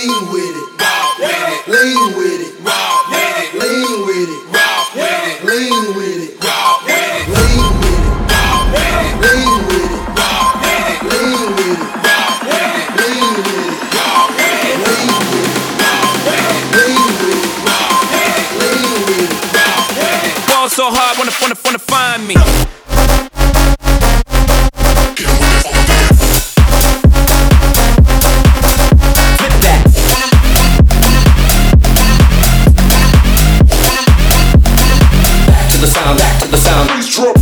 lean with it, lean with it, lean with it, lean with it, lean with it, lean with it, lean with it, lean with it, lean with it, lean with it. Fall so hard, wanna find me. Back to the sound. Please drop.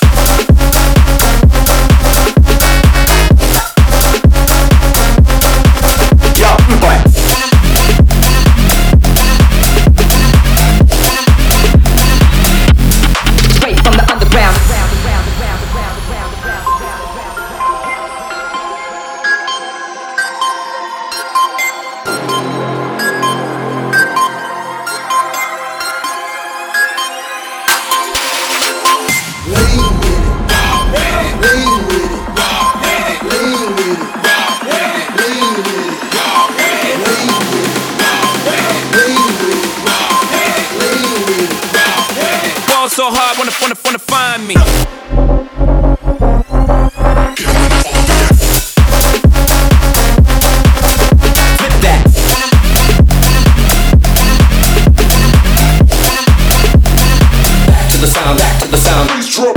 Yo, boy. Straight from the underground. Fall so hard, wanna find me. Flip that. Back to the sound. Please drop.